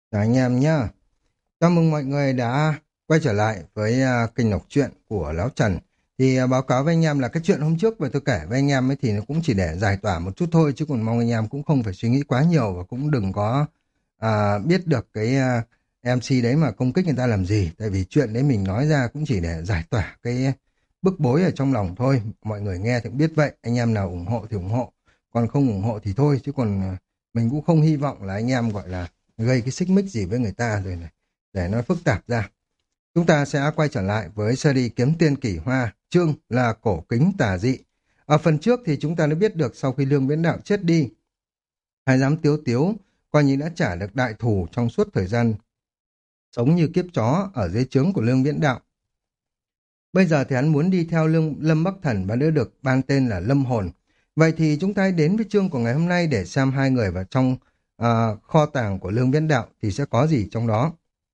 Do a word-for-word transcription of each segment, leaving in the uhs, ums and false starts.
Chào anh em nhá. Chào mừng mọi người đã quay trở lại với à, kênh đọc truyện của Lão Trần. Thì à, báo cáo với anh em là cái chuyện hôm trước mà tôi kể với anh em ấy thì nó cũng chỉ để giải tỏa một chút thôi, chứ còn mong anh em cũng không phải suy nghĩ quá nhiều và cũng đừng có à, biết được cái à, em xê đấy mà công kích người ta làm gì. Tại vì chuyện đấy mình nói ra cũng chỉ để giải tỏa cái bức bối ở trong lòng thôi. Mọi người nghe thì cũng biết vậy. Anh em nào ủng hộ thì ủng hộ. Còn không ủng hộ thì thôi. Chứ còn à, mình cũng không hy vọng là anh em gọi là gây cái xích mích gì với người ta rồi này, để nó phức tạp ra. Chúng ta sẽ quay trở lại với series Kiếm Tiên Kỳ Hoa, chương là Cổ Kính Tà Dị. Ở phần trước thì chúng ta đã biết được sau khi Lương Viễn Đạo chết đi, Hai Giám Tiếu Tiếu coi như đã trả được đại thù trong suốt thời gian sống như kiếp chó ở dưới trướng của Lương Viễn Đạo. Bây giờ thì hắn muốn đi theo Lương, Lâm Bắc Thần và đã được ban tên là Lâm Hồn. Vậy thì chúng ta hãy đến với chương của ngày hôm nay để xem hai người vào trong à, kho tàng của Lương Viễn Đạo thì sẽ có gì trong đó.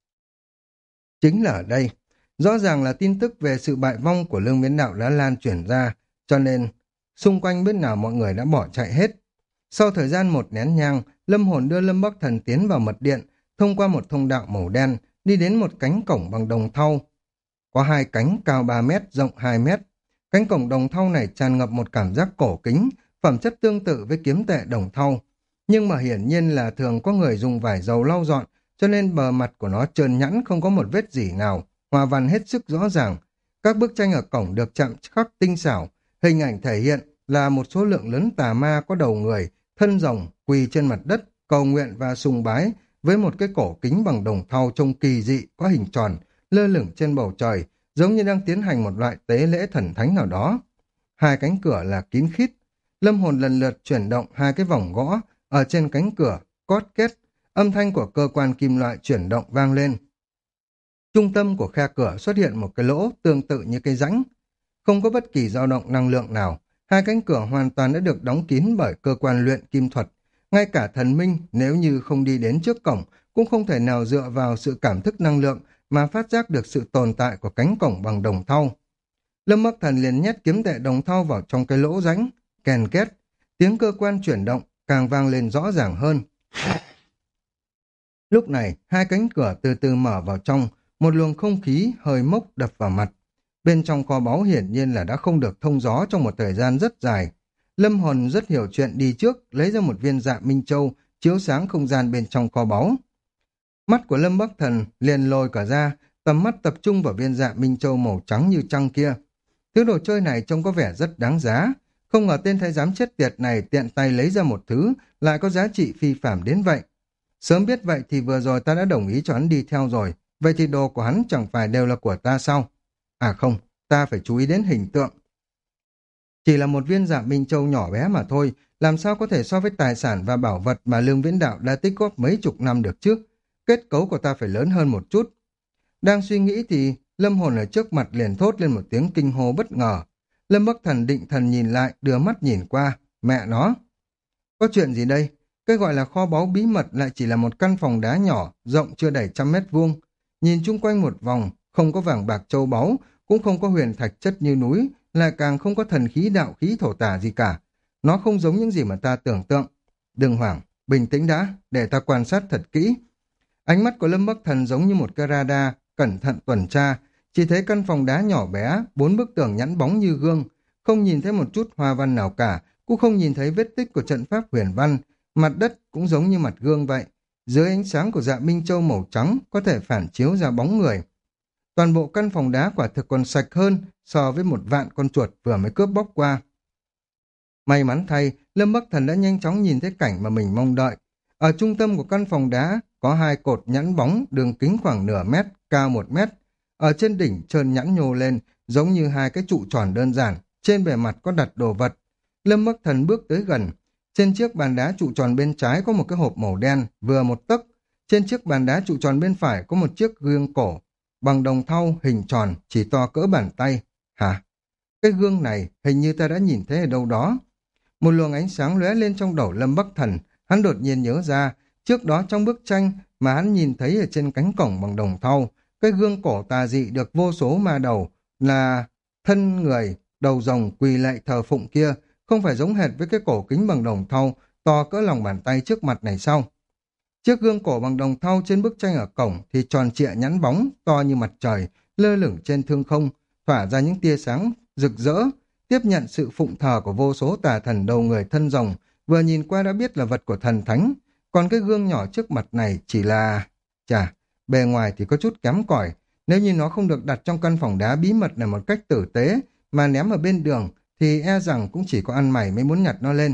Chính là ở đây, rõ ràng là tin tức về sự bại vong của Lương Viễn Đạo đã lan truyền ra, cho nên xung quanh bên nào mọi người đã bỏ chạy hết. Sau thời gian một nén nhang, Lâm Hồn đưa Lâm Bắc Thần tiến vào mật điện, thông qua một thông đạo màu đen, đi đến một cánh cổng bằng đồng thau. Có hai cánh cao ba mét, rộng hai mét. Cánh cổng đồng thau này tràn ngập một cảm giác cổ kính, phẩm chất tương tự với kiếm tệ đồng thau. Nhưng mà hiển nhiên là thường có người dùng vải dầu lau dọn, cho nên bờ mặt của nó trơn nhẵn không có một vết gì nào, hoa văn hết sức rõ ràng. Các bức tranh ở cổng được chạm khắc tinh xảo, hình ảnh thể hiện là một số lượng lớn tà ma có đầu người, thân rồng, quỳ trên mặt đất, cầu nguyện và sùng bái với một cái cổ kính bằng đồng thau trông kỳ dị có hình tròn, lơ lửng trên bầu trời, giống như đang tiến hành một loại tế lễ thần thánh nào đó. Hai cánh cửa là kín khít. Lâm Hồn lần lượt chuyển động hai cái vòng gõ ở trên cánh cửa, cót két, âm thanh của cơ quan kim loại chuyển động vang lên. Trung tâm của khe cửa xuất hiện một cái lỗ tương tự như cái rãnh. Không có bất kỳ dao động năng lượng nào, hai cánh cửa hoàn toàn đã được đóng kín bởi cơ quan luyện kim thuật. Ngay cả thần minh nếu như không đi đến trước cổng cũng không thể nào dựa vào sự cảm thức năng lượng mà phát giác được sự tồn tại của cánh cổng bằng đồng thau. Lâm Bắc Thần liền nhét kiếm tệ đồng thau vào trong cái lỗ rãnh, kèn két, tiếng cơ quan chuyển động càng vang lên rõ ràng hơn. Lúc này, hai cánh cửa từ từ mở vào trong, một luồng không khí hơi mốc đập vào mặt. Bên trong kho báu hiển nhiên là đã không được thông gió trong một thời gian rất dài. Lâm Hồn rất hiểu chuyện đi trước, lấy ra một viên dạ Minh Châu, chiếu sáng không gian bên trong kho báu. Mắt của Lâm Bắc Thần liền lồi cả ra, tầm mắt tập trung vào viên dạ Minh Châu màu trắng như trăng kia. Thứ đồ chơi này trông có vẻ rất đáng giá. Không ngờ tên thái giám chết tiệt này tiện tay lấy ra một thứ, lại có giá trị phi phàm đến vậy. Sớm biết vậy thì vừa rồi ta đã đồng ý cho hắn đi theo rồi. Vậy thì đồ của hắn chẳng phải đều là của ta sao? À không, ta phải chú ý đến hình tượng. Chỉ là một viên dạ Minh Châu nhỏ bé mà thôi, làm sao có thể so với tài sản và bảo vật mà Lương Viễn Đạo đã tích góp mấy chục năm được chứ? Kết cấu của ta phải lớn hơn một chút. Đang suy nghĩ thì Lâm Hồn ở trước mặt liền thốt lên một tiếng kinh hô bất ngờ. Lâm Bắc Thần định thần nhìn lại, đưa mắt nhìn qua. Mẹ nó! Có chuyện gì đây? Cái gọi là kho báu bí mật lại chỉ là một căn phòng đá nhỏ, rộng chưa đầy trăm mét vuông. Nhìn chung quanh một vòng, không có vàng bạc châu báu, cũng không có huyền thạch chất như núi, lại càng không có thần khí đạo khí thổ tả gì cả. Nó không giống những gì mà ta tưởng tượng. Đừng hoảng, bình tĩnh đã, để ta quan sát thật kỹ. Ánh mắt của Lâm Bắc Thần giống như một cái radar, cẩn thận tuần tra, chỉ thấy căn phòng đá nhỏ bé, bốn bức tường nhẵn bóng như gương, không nhìn thấy một chút hoa văn nào cả, cũng không nhìn thấy vết tích của trận pháp huyền văn, mặt đất cũng giống như mặt gương vậy. Dưới ánh sáng của dạ Minh Châu màu trắng có thể phản chiếu ra bóng người. Toàn bộ căn phòng đá quả thực còn sạch hơn so với một vạn con chuột vừa mới cướp bóc qua. May mắn thay, Lâm Bắc Thần đã nhanh chóng nhìn thấy cảnh mà mình mong đợi. Ở trung tâm của căn phòng đá có hai cột nhẵn bóng đường kính khoảng nửa mét, cao một mét. Ở trên đỉnh trơn nhẵn nhô lên giống như hai cái trụ tròn đơn giản, trên bề mặt có đặt đồ vật. Lâm Bắc Thần bước tới gần. Trên chiếc bàn đá trụ tròn bên trái có một cái hộp màu đen, vừa một tấc. Trên chiếc bàn đá trụ tròn bên phải có một chiếc gương cổ, bằng đồng thau hình tròn, chỉ to cỡ bàn tay. Hả? Cái gương này hình như ta đã nhìn thấy ở đâu đó. Một luồng ánh sáng lóe lên trong đầu Lâm Bắc Thần, hắn đột nhiên nhớ ra, trước đó trong bức tranh mà hắn nhìn thấy ở trên cánh cổng bằng đồng thau, cái gương cổ tà dị được vô số ma đầu là thân người, đầu rồng quỳ lạy thờ phụng kia, không phải giống hệt với cái cổ kính bằng đồng thau to cỡ lòng bàn tay trước mặt này sao? Chiếc gương cổ bằng đồng thau trên bức tranh ở cổng thì tròn trịa nhẵn bóng, to như mặt trời, lơ lửng trên thương không, tỏa ra những tia sáng rực rỡ, tiếp nhận sự phụng thờ của vô số tà thần đầu người thân rồng, vừa nhìn qua đã biết là vật của thần thánh, còn cái gương nhỏ trước mặt này chỉ là... Chà, bề ngoài thì có chút kém cỏi, nếu như nó không được đặt trong căn phòng đá bí mật này một cách tử tế, mà ném ở bên đường, thì e rằng cũng chỉ có ăn mày mới muốn nhặt nó lên.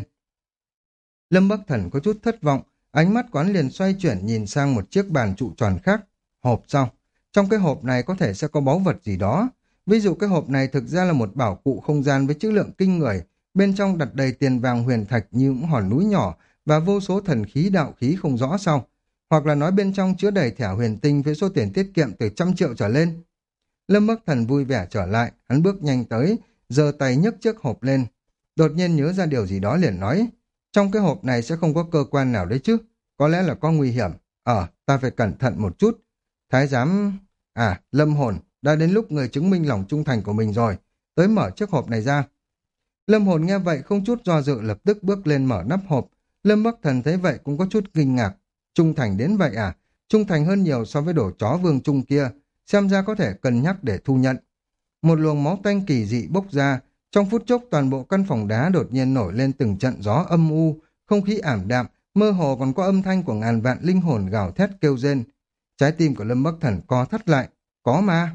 Lâm Bắc Thần có chút thất vọng, ánh mắt quán liền xoay chuyển nhìn sang một chiếc bàn trụ tròn khác. Hộp sao? Trong cái hộp này có thể sẽ có báu vật gì đó. Ví dụ cái hộp này thực ra là một bảo cụ không gian với trữ lượng kinh người, bên trong đặt đầy tiền vàng huyền thạch như những hòn núi nhỏ và vô số thần khí đạo khí không rõ sao. Hoặc là nói bên trong chứa đầy thẻ huyền tinh với số tiền tiết kiệm từ trăm triệu trở lên. Lâm Bắc Thần vui vẻ trở lại, hắn bước nhanh tới, giơ tay nhấc chiếc hộp lên. Đột nhiên nhớ ra điều gì đó liền nói, trong cái hộp này sẽ không có cơ quan nào đấy chứ, có lẽ là có nguy hiểm. Ờ, ta phải cẩn thận một chút. Thái giám... À, Lâm Hồn, đã đến lúc người chứng minh lòng trung thành của mình rồi, tới mở chiếc hộp này ra. Lâm Hồn nghe vậy không chút do dự lập tức bước lên mở nắp hộp. Lâm Bắc Thần thấy vậy cũng có chút kinh ngạc. Trung thành đến vậy à? Trung thành hơn nhiều so với đồ chó vương trung kia, xem ra có thể cân nhắc để thu nhận. Một luồng máu tanh kỳ dị bốc ra, trong phút chốc toàn bộ căn phòng đá đột nhiên nổi lên từng trận gió âm u, không khí ảm đạm, mơ hồ còn có âm thanh của ngàn vạn linh hồn gào thét kêu rên. Trái tim của Lâm Bắc Thần co thắt lại, có ma.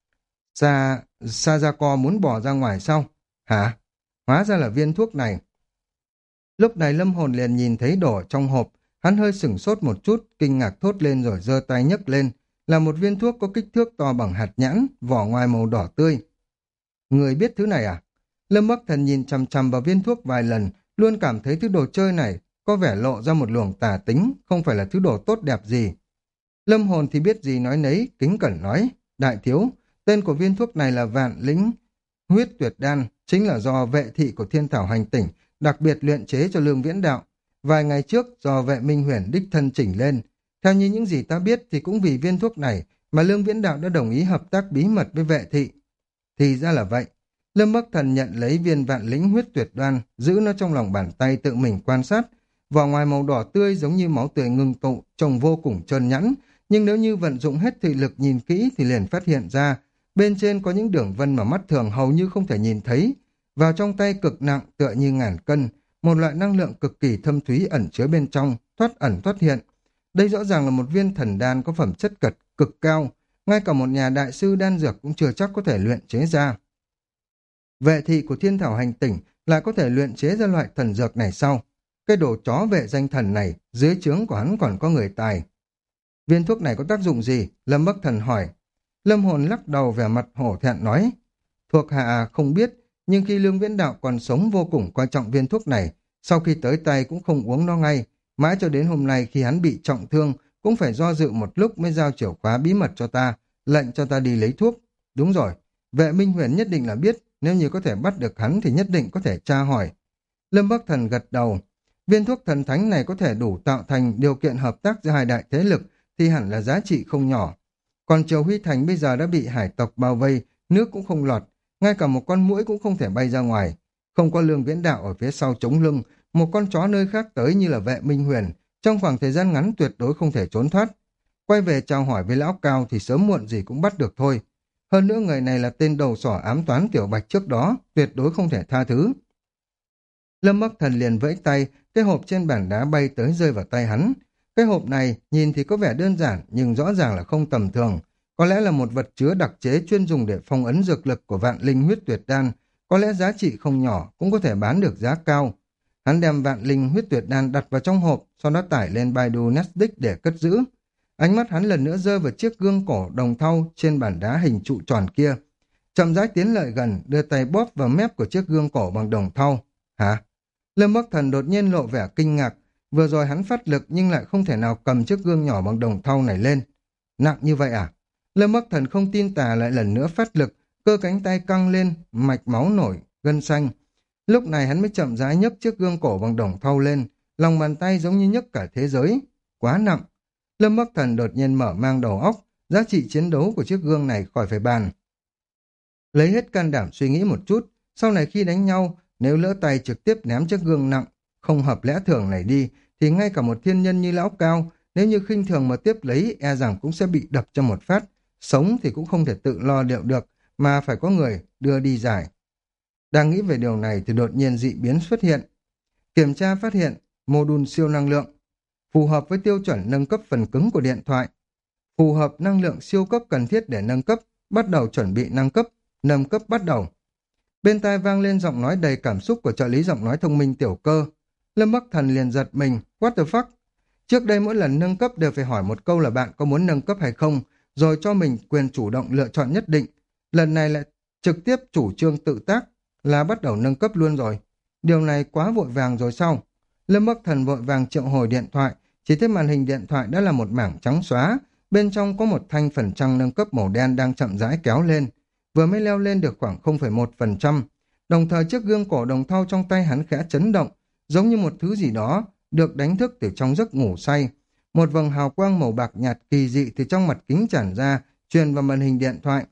Sa, Sa Gia Co muốn bỏ ra ngoài sao? Hả? Hóa ra là viên thuốc này. Lúc này Lâm Hồn liền nhìn thấy đổ trong hộp, hắn hơi sửng sốt một chút, kinh ngạc thốt lên rồi giơ tay nhấc lên, là một viên thuốc có kích thước to bằng hạt nhãn, vỏ ngoài màu đỏ tươi. Người biết thứ này à? Lâm Bắc Thần nhìn chằm chằm vào viên thuốc vài lần, luôn cảm thấy thứ đồ chơi này có vẻ lộ ra một luồng tà tính, không phải là thứ đồ tốt đẹp gì. Lâm Hồn thì biết gì nói nấy, kính cẩn nói, đại thiếu, tên của viên thuốc này là Vạn Lĩnh Huyết Tuyệt Đan, chính là do vệ thị của Thiên Thảo Hành Tỉnh đặc biệt luyện chế cho Lương Viễn Đạo. Vài ngày trước do vệ Minh Huyền đích thân chỉnh lên. Theo như những gì ta biết thì cũng vì viên thuốc này mà Lương Viễn Đạo đã đồng ý hợp tác bí mật với vệ thị. Thì ra là vậy. Lâm Bắc Thần nhận lấy viên Vạn Lĩnh Huyết Tuyệt Đan, giữ nó trong lòng bàn tay tự mình quan sát. Vỏ ngoài màu đỏ tươi giống như máu tươi ngưng tụ, trông vô cùng trơn nhẵn. Nhưng nếu như vận dụng hết thị lực nhìn kỹ thì liền phát hiện ra bên trên có những đường vân mà mắt thường hầu như không thể nhìn thấy. Vào trong tay cực nặng tựa như ngàn cân, một loại năng lượng cực kỳ thâm thúy ẩn chứa bên trong, thoát ẩn thoát hiện. Đây rõ ràng là một viên thần đan có phẩm chất cật cực cao, ngay cả một nhà đại sư đan dược cũng chưa chắc có thể luyện chế ra. Vệ thị của Thiên Thảo Hành Tỉnh lại có thể luyện chế ra loại thần dược này sau. Cái đồ chó vệ danh thần này, dưới trướng của hắn còn có người tài. Viên thuốc này có tác dụng gì? Lâm Bắc Thần hỏi. Lâm Hồn lắc đầu vẻ mặt hổ thẹn nói, thuộc hạ không biết, nhưng khi Lương Viễn Đạo còn sống vô cùng quan trọng viên thuốc này, sau khi tới tay cũng không uống nó ngay, mãi cho đến hôm nay khi hắn bị trọng thương, cũng phải do dự một lúc mới giao chìa khóa bí mật cho ta, lệnh cho ta đi lấy thuốc. Đúng rồi, vệ Minh Huyền nhất định là biết, nếu như có thể bắt được hắn thì nhất định có thể tra hỏi. Lâm Bắc Thần gật đầu, viên thuốc thần thánh này có thể đủ tạo thành điều kiện hợp tác giữa hai đại thế lực, thì hẳn là giá trị không nhỏ. Còn Triều Huy Thành bây giờ đã bị hải tộc bao vây, nước cũng không lọt, ngay cả một con muỗi cũng không thể bay ra ngoài. Không có Lương Viễn Đạo ở phía sau chống lưng, một con chó nơi khác tới như là vệ Minh Huyền, trong khoảng thời gian ngắn tuyệt đối không thể trốn thoát. Quay về chào hỏi với lão Cao thì sớm muộn gì cũng bắt được thôi. Hơn nữa người này là tên đầu sỏ ám toán Tiểu Bạch trước đó, tuyệt đối không thể tha thứ. Lâm Bắc Thần liền vẫy tay, cái hộp trên bàn đá bay tới rơi vào tay hắn. Cái hộp này nhìn thì có vẻ đơn giản nhưng rõ ràng là không tầm thường. Có lẽ là một vật chứa đặc chế chuyên dùng để phong ấn dược lực của Vạn Linh Huyết Tuyệt Đan. Có lẽ giá trị không nhỏ, cũng có thể bán được giá cao. Hắn đem Vạn Linh Huyết Tuyệt Đan đặt vào trong hộp, sau đó tải lên Baidu Netflix để cất giữ. Ánh mắt hắn lần nữa rơi vào chiếc gương cổ đồng thau trên bàn đá hình trụ tròn kia. Chậm rãi tiến lại gần, đưa tay bóp vào mép của chiếc gương cổ bằng đồng thau. Hả? Lâm Bắc Thần đột nhiên lộ vẻ kinh ngạc. Vừa rồi hắn phát lực nhưng lại không thể nào cầm chiếc gương nhỏ bằng đồng thau này lên. Nặng như vậy à? Lâm Bắc Thần không tin tà lại lần nữa phát lực, cơ cánh tay căng lên, mạch máu nổi, gân xanh. Lúc này hắn mới chậm rãi nhấc chiếc gương cổ bằng đồng thau lên, lòng bàn tay giống như nhấc cả thế giới. Quá nặng. Lâm Bắc Thần đột nhiên mở mang đầu óc, giá trị chiến đấu của chiếc gương này khỏi phải bàn. Lấy hết can đảm suy nghĩ một chút, sau này khi đánh nhau, nếu lỡ tay trực tiếp ném chiếc gương nặng, không hợp lẽ thường này đi, thì ngay cả một thiên nhân như lão Cao, nếu như khinh thường mà tiếp lấy e rằng cũng sẽ bị đập cho một phát, sống thì cũng không thể tự lo liệu được, mà phải có người đưa đi giải. Đang nghĩ về điều này thì đột nhiên dị biến xuất hiện. Kiểm tra phát hiện mô đun siêu năng lượng, phù hợp với tiêu chuẩn nâng cấp phần cứng của điện thoại. Phù hợp năng lượng siêu cấp cần thiết để nâng cấp, bắt đầu chuẩn bị nâng cấp, nâng cấp bắt đầu. Bên tai vang lên giọng nói đầy cảm xúc của trợ lý giọng nói thông minh Tiểu Cơ. Lâm Bắc Thần liền giật mình, what the fuck? Trước đây mỗi lần nâng cấp đều phải hỏi một câu là bạn có muốn nâng cấp hay không, rồi cho mình quyền chủ động lựa chọn nhất định. Lần này lại trực tiếp chủ trương tự tác, là bắt đầu nâng cấp luôn rồi. Điều này quá vội vàng rồi sao? Lâm Bắc Thần vội vàng triệu hồi điện thoại, chỉ thấy màn hình điện thoại đã là một mảng trắng xóa, bên trong có một thanh phần trăng nâng cấp màu đen đang chậm rãi kéo lên, vừa mới leo lên được khoảng không phẩy một phần trăm. Đồng thời chiếc gương cổ đồng thau trong tay hắn khẽ chấn động, giống như một thứ gì đó được đánh thức từ trong giấc ngủ say. Một vầng hào quang màu bạc nhạt kỳ dị từ trong mặt kính tràn ra, truyền vào màn hình điện thoại.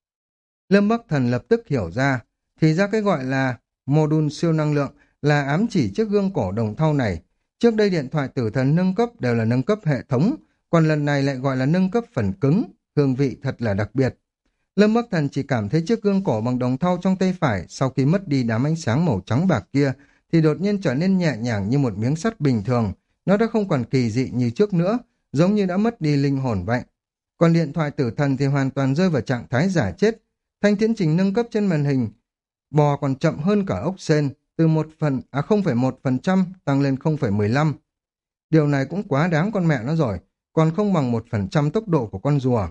Lâm Bắc Thần lập tức hiểu ra, thì ra cái gọi là mô đun siêu năng lượng là ám chỉ chiếc gương cổ đồng thau này. Trước đây điện thoại tử thần nâng cấp đều là nâng cấp hệ thống, còn lần này lại gọi là nâng cấp phần cứng, hương vị thật là đặc biệt. Lâm Bắc Thần chỉ cảm thấy chiếc gương cổ bằng đồng thau trong tay phải sau khi mất đi đám ánh sáng màu trắng bạc kia thì đột nhiên trở nên nhẹ nhàng như một miếng sắt bình thường. Nó đã không còn kỳ dị như trước nữa, giống như đã mất đi linh hồn vậy. Còn điện thoại tử thần thì hoàn toàn rơi vào trạng thái giả chết. Thanh tiến trình nâng cấp trên màn hình bò còn chậm hơn cả ốc sên, từ một phần à không phẩy một phần trăm tăng lên không phẩy mười lăm. Điều này cũng quá đáng con mẹ nó rồi, còn không bằng một phần trăm tốc độ của con rùa.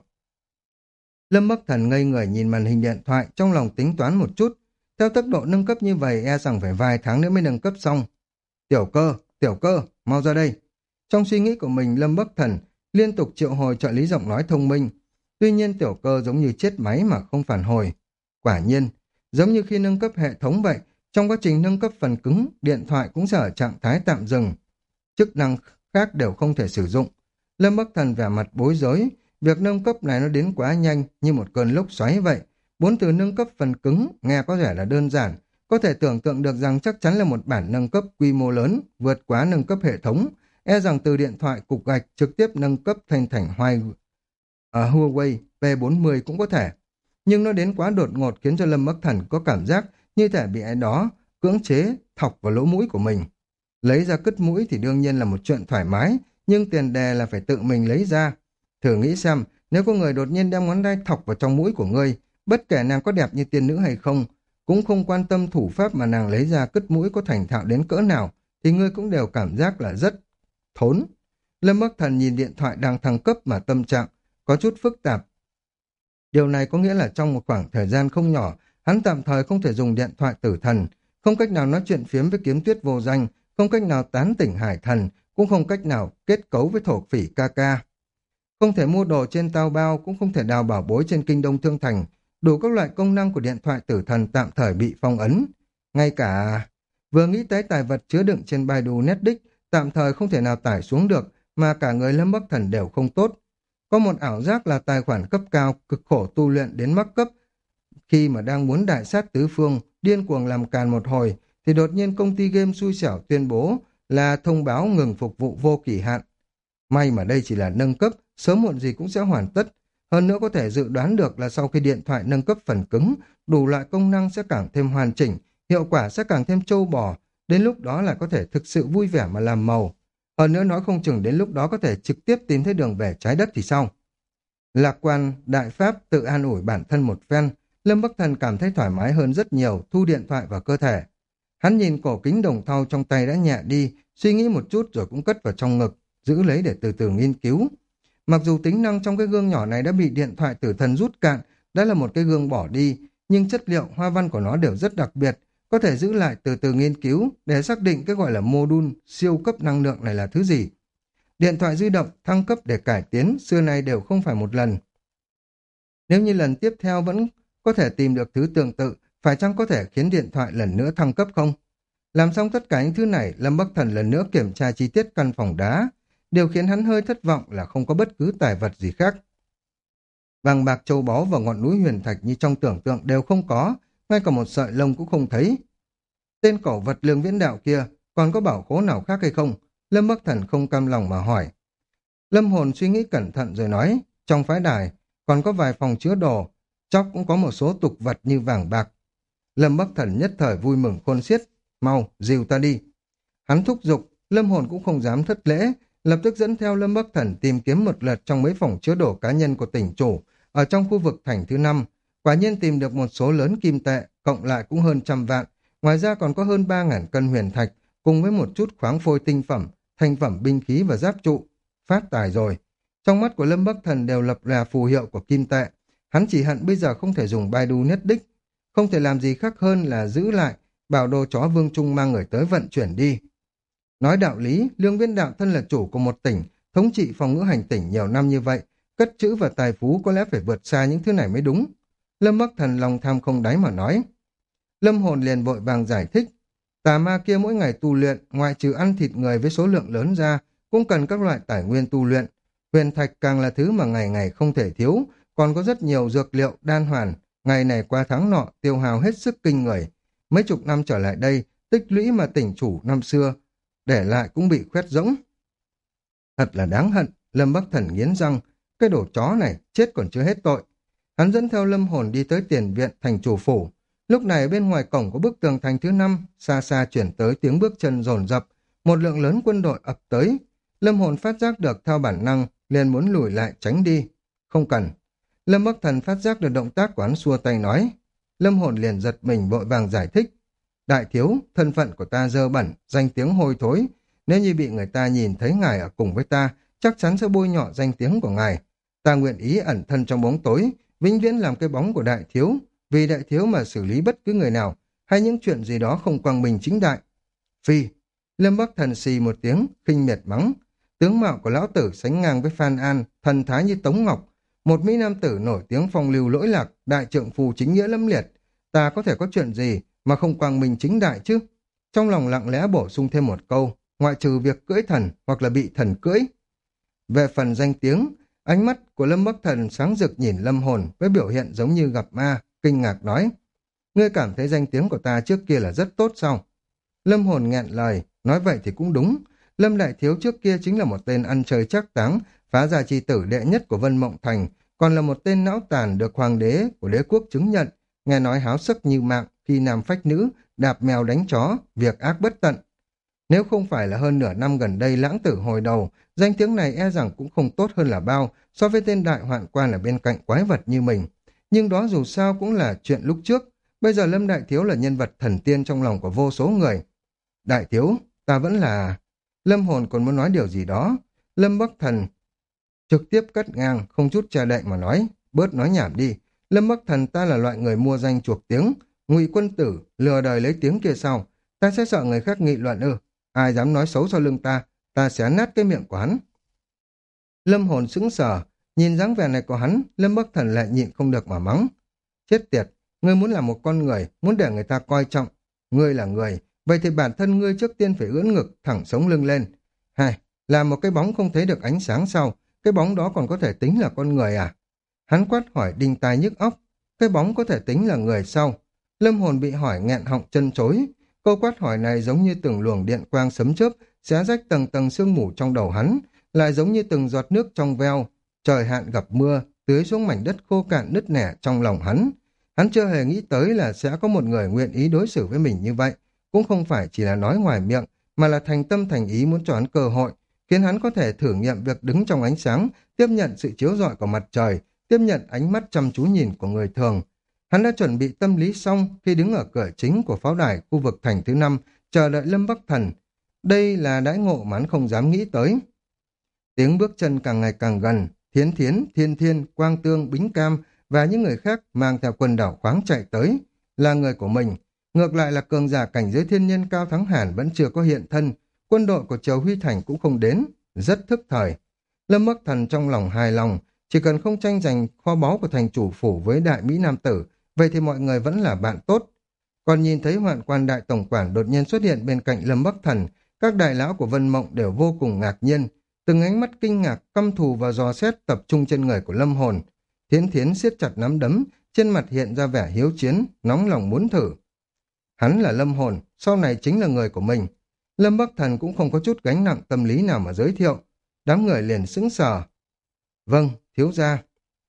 Lâm Bắc Thần ngây người nhìn màn hình điện thoại, trong lòng tính toán một chút. Theo tốc độ nâng cấp như vậy e rằng phải vài tháng nữa mới nâng cấp xong. Tiểu Cơ, Tiểu Cơ, mau ra đây. Trong suy nghĩ của mình, Lâm Bắc Thần liên tục triệu hồi trợ lý giọng nói thông minh. Tuy nhiên Tiểu Cơ giống như chết máy mà không phản hồi. Quả nhiên, giống như khi nâng cấp hệ thống vậy, trong quá trình nâng cấp phần cứng, điện thoại cũng sẽ ở trạng thái tạm dừng. Chức năng khác đều không thể sử dụng. Lâm Bắc Thần vẻ mặt bối rối, việc nâng cấp này nó đến quá nhanh như một cơn lốc xoáy vậy. Bốn từ nâng cấp phần cứng nghe có vẻ là đơn giản, có thể tưởng tượng được rằng chắc chắn là một bản nâng cấp quy mô lớn, vượt quá nâng cấp hệ thống, e rằng từ điện thoại cục gạch trực tiếp nâng cấp thành thành hoài ở Huawei P bốn mươi cũng có thể. Nhưng nó đến quá đột ngột khiến cho Lâm Bắc Thần có cảm giác như thể bị ai đó cưỡng chế thọc vào lỗ mũi của mình. Lấy ra cứt mũi thì đương nhiên là một chuyện thoải mái, nhưng tiền đề là phải tự mình lấy ra. Thử nghĩ xem, nếu có người đột nhiên đem ngón tay thọc vào trong mũi của ngươi, bất kể nàng có đẹp như tiên nữ hay không, cũng không quan tâm thủ pháp mà nàng lấy ra cứt mũi có thành thạo đến cỡ nào, thì ngươi cũng đều cảm giác là rất thốn. Lâm Bắc Thần nhìn điện thoại đang thăng cấp mà tâm trạng có chút phức tạp. Điều này có nghĩa là trong một khoảng thời gian không nhỏ, hắn tạm thời không thể dùng điện thoại tử thần, không cách nào nói chuyện phiếm với kiếm tuyết vô danh, không cách nào tán tỉnh hải thần, cũng không cách nào kết cấu với thổ phỉ ca ca. Không thể mua đồ trên tao bao, cũng không thể đào bảo bối trên kinh đông thương thành, đủ các loại công năng của điện thoại tử thần tạm thời bị phong ấn. Ngay cả vừa nghĩ tới tài vật chứa đựng trên Baidu Netdisk tạm thời không thể nào tải xuống được, mà cả người Lâm Bắc Thần đều không tốt. Có một ảo giác là tài khoản cấp cao cực khổ tu luyện đến mắc cấp, khi mà đang muốn đại sát tứ phương, điên cuồng làm càn một hồi, thì đột nhiên công ty game xui xẻo tuyên bố là thông báo ngừng phục vụ vô kỳ hạn. May mà đây chỉ là nâng cấp, sớm muộn gì cũng sẽ hoàn tất. Hơn nữa có thể dự đoán được là sau khi điện thoại nâng cấp phần cứng, đủ loại công năng sẽ càng thêm hoàn chỉnh, hiệu quả sẽ càng thêm trâu bò, đến lúc đó là có thể thực sự vui vẻ mà làm màu. Hơn nữa nói không chừng đến lúc đó có thể trực tiếp tìm thấy đường về trái đất thì sao? Lạc quan, đại pháp tự an ủi bản thân một phen, Lâm Bắc Thần cảm thấy thoải mái hơn rất nhiều, thu điện thoại vào cơ thể. Hắn nhìn cổ kính đồng thau trong tay đã nhẹ đi, suy nghĩ một chút rồi cũng cất vào trong ngực, giữ lấy để từ từ nghiên cứu. Mặc dù tính năng trong cái gương nhỏ này đã bị điện thoại tử thần rút cạn, đã là một cái gương bỏ đi, nhưng chất liệu, hoa văn của nó đều rất đặc biệt, có thể giữ lại từ từ nghiên cứu để xác định cái gọi là mô đun siêu cấp năng lượng này là thứ gì. Điện thoại di động thăng cấp để cải tiến xưa nay đều không phải một lần. Nếu như lần tiếp theo vẫn có thể tìm được thứ tương tự, phải chăng có thể khiến điện thoại lần nữa thăng cấp không? Làm xong tất cả những thứ này, Lâm Bắc Thần lần nữa kiểm tra chi tiết căn phòng đá. Điều khiến hắn hơi thất vọng là không có bất cứ tài vật gì khác. Vàng bạc châu báu và ngọn núi huyền thạch như trong tưởng tượng đều không có, ngay cả một sợi lông cũng không thấy. Tên cổ vật Lương Viễn Đạo kia còn có bảo khố nào khác hay không? Lâm Bắc Thần không cam lòng mà hỏi. Lâm Hồn suy nghĩ cẩn thận rồi nói, trong phái đài còn có vài phòng chứa đồ, chóc cũng có một số tục vật như vàng bạc. Lâm Bắc Thần nhất thời vui mừng khôn xiết, mau, dìu ta đi. Hắn thúc giục, Lâm Hồn cũng không dám thất lễ, lập tức dẫn theo Lâm Bắc Thần tìm kiếm một lượt trong mấy phòng chứa đồ cá nhân của tỉnh chủ, ở trong khu vực thành thứ năm. Quả nhiên tìm được một số lớn kim tệ, cộng lại cũng hơn trăm vạn, ngoài ra còn có hơn ba ngàn cân huyền thạch, cùng với một chút khoáng phôi tinh phẩm, thành phẩm binh khí và giáp trụ. Phát tài rồi. Trong mắt của Lâm Bắc Thần đều lập là phù hiệu của kim tệ. Hắn chỉ hận bây giờ không thể dùng Baidu nhất đích, không thể làm gì khác hơn là giữ lại, bảo đồ chó Vương Trung mang người tới vận chuyển đi. Nói đạo lý, Lương Viễn Đạo thân là chủ của một tỉnh, thống trị phòng ngữ hành tỉnh nhiều năm như vậy, cất trữ và tài phú có lẽ phải vượt xa những thứ này mới đúng. Lâm Bắc Thần lòng tham không đáy mà nói. Lâm Hồn liền vội vàng giải thích. Tà ma kia mỗi ngày tu luyện, ngoại trừ ăn thịt người với số lượng lớn ra, cũng cần các loại tài nguyên tu luyện. Huyền thạch càng là thứ mà ngày ngày không thể thiếu, còn có rất nhiều dược liệu, đan hoàn, ngày này qua tháng nọ tiêu hao hết sức kinh người. Mấy chục năm trở lại đây, tích lũy mà tỉnh chủ năm xưa để lại cũng bị khoét rỗng. Thật là đáng hận, Lâm Bắc Thần nghiến răng, cái đồ chó này chết còn chưa hết tội. Hắn dẫn theo Lâm Hồn đi tới tiền viện thành chủ phủ. Lúc này bên ngoài cổng có bức tường thành thứ năm, xa xa chuyển tới tiếng bước chân dồn dập, một lượng lớn quân đội ập tới. Lâm Hồn phát giác được theo bản năng, liền muốn lùi lại tránh đi. Không cần. Lâm Bắc Thần phát giác được động tác của hắn xua tay nói. Lâm Hồn liền giật mình vội vàng giải thích. Đại thiếu, thân phận của ta dơ bẩn, danh tiếng hôi thối. Nếu như bị người ta nhìn thấy ngài ở cùng với ta, chắc chắn sẽ bôi nhọ danh tiếng của ngài. Ta nguyện ý ẩn thân trong bóng tối, vĩnh viễn làm cái bóng của đại thiếu, vì đại thiếu mà xử lý bất cứ người nào, hay những chuyện gì đó không quang minh chính đại. Phi, Lâm Bắc Thần xì một tiếng, khinh miệt mắng. Tướng mạo của lão tử sánh ngang với Phan An, thần thái như Tống Ngọc, một mỹ nam tử nổi tiếng phong lưu lỗi lạc, đại trượng phu chính nghĩa lâm liệt. Ta có thể có chuyện gì mà không quang minh chính đại chứ? Trong lòng lặng lẽ bổ sung thêm một câu, ngoại trừ việc cưỡi thần hoặc là bị thần cưỡi. Về phần danh tiếng, ánh mắt của Lâm Bắc Thần sáng rực nhìn Lâm Hồn với biểu hiện giống như gặp ma, kinh ngạc nói. Ngươi cảm thấy danh tiếng của ta trước kia là rất tốt sao? Lâm Hồn nghẹn lời, nói vậy thì cũng đúng. Lâm Đại Thiếu trước kia chính là một tên ăn chơi trác táng, phá gia chi tử đệ nhất của Vân Mộng Thành, còn là một tên não tàn được hoàng đế của đế quốc chứng nhận, nghe nói háo sắc như mạng, khi nam phách nữ, đạp mèo đánh chó, việc ác bất tận. Nếu không phải là hơn nửa năm gần đây lãng tử hồi đầu, danh tiếng này e rằng cũng không tốt hơn là bao so với tên đại hoạn quan ở bên cạnh quái vật như mình. Nhưng đó dù sao cũng là chuyện lúc trước, bây giờ Lâm Đại Thiếu là nhân vật thần tiên trong lòng của vô số người. Đại Thiếu, ta vẫn là... Lâm Hồn còn muốn nói điều gì đó. Lâm Bắc Thần trực tiếp cắt ngang, không chút che đậy mà nói, bớt nói nhảm đi. Lâm Bắc Thần ta là loại người mua danh chuộc tiếng, Ngụy Quân Tử, lừa đời lấy tiếng kia sau. Ta sẽ sợ người khác nghị luận ư? Ai dám nói xấu sau lưng ta, ta sẽ nát cái miệng của hắn. Lâm Hồn sững sờ, nhìn dáng vẻ này của hắn, Lâm Bắc Thần lại nhịn không được mà mắng. Chết tiệt, ngươi muốn làm một con người, muốn để người ta coi trọng. Ngươi là người, vậy thì bản thân ngươi trước tiên phải ưỡn ngực, thẳng sống lưng lên. Hai, làm một cái bóng không thấy được ánh sáng sau, cái bóng đó còn có thể tính là con người à? Hắn quát hỏi đinh tai nhức óc, cái bóng có thể tính là người sau. Lâm Hồn bị hỏi nghẹn họng chân chối. Câu quát hỏi này giống như từng luồng điện quang sấm chớp, xé rách tầng tầng sương mù trong đầu hắn, lại giống như từng giọt nước trong veo, trời hạn gặp mưa, tưới xuống mảnh đất khô cạn nứt nẻ trong lòng hắn. Hắn chưa hề nghĩ tới là sẽ có một người nguyện ý đối xử với mình như vậy, cũng không phải chỉ là nói ngoài miệng, mà là thành tâm thành ý muốn cho hắn cơ hội, khiến hắn có thể thử nghiệm việc đứng trong ánh sáng, tiếp nhận sự chiếu rọi của mặt trời, tiếp nhận ánh mắt chăm chú nhìn của người thường. Hắn đã chuẩn bị tâm lý xong khi đứng ở cửa chính của pháo đài khu vực thành thứ năm, chờ đợi Lâm Bắc Thần. Đây là đãi ngộ mà hắn không dám nghĩ tới. Tiếng bước chân càng ngày càng gần, Thiến Thiến, Thiên Thiên, Quang Tương, Bính Cam và những người khác mang theo quần đảo khoáng chạy tới, là người của mình. Ngược lại là cường giả cảnh giới thiên nhân Cao Thắng Hàn vẫn chưa có hiện thân, quân đội của Triều Huy Thành cũng không đến, rất thức thời. Lâm Bắc Thần trong lòng hài lòng, chỉ cần không tranh giành kho báu của thành chủ phủ với đại mỹ nam tử, vậy thì mọi người vẫn là bạn tốt. Còn nhìn thấy hoạn quan đại tổng quản đột nhiên xuất hiện bên cạnh Lâm Bắc Thần, các đại lão của Vân Mộng đều vô cùng ngạc nhiên, từng ánh mắt kinh ngạc, căm thù và dò xét tập trung trên người của Lâm Hồn. Thiến Thiến siết chặt nắm đấm, trên mặt hiện ra vẻ hiếu chiến, nóng lòng muốn thử. Hắn là Lâm Hồn, sau này chính là người của mình. Lâm Bắc Thần cũng không có chút gánh nặng tâm lý nào mà giới thiệu. đám người liền sững sờ. Vâng, thiếu gia.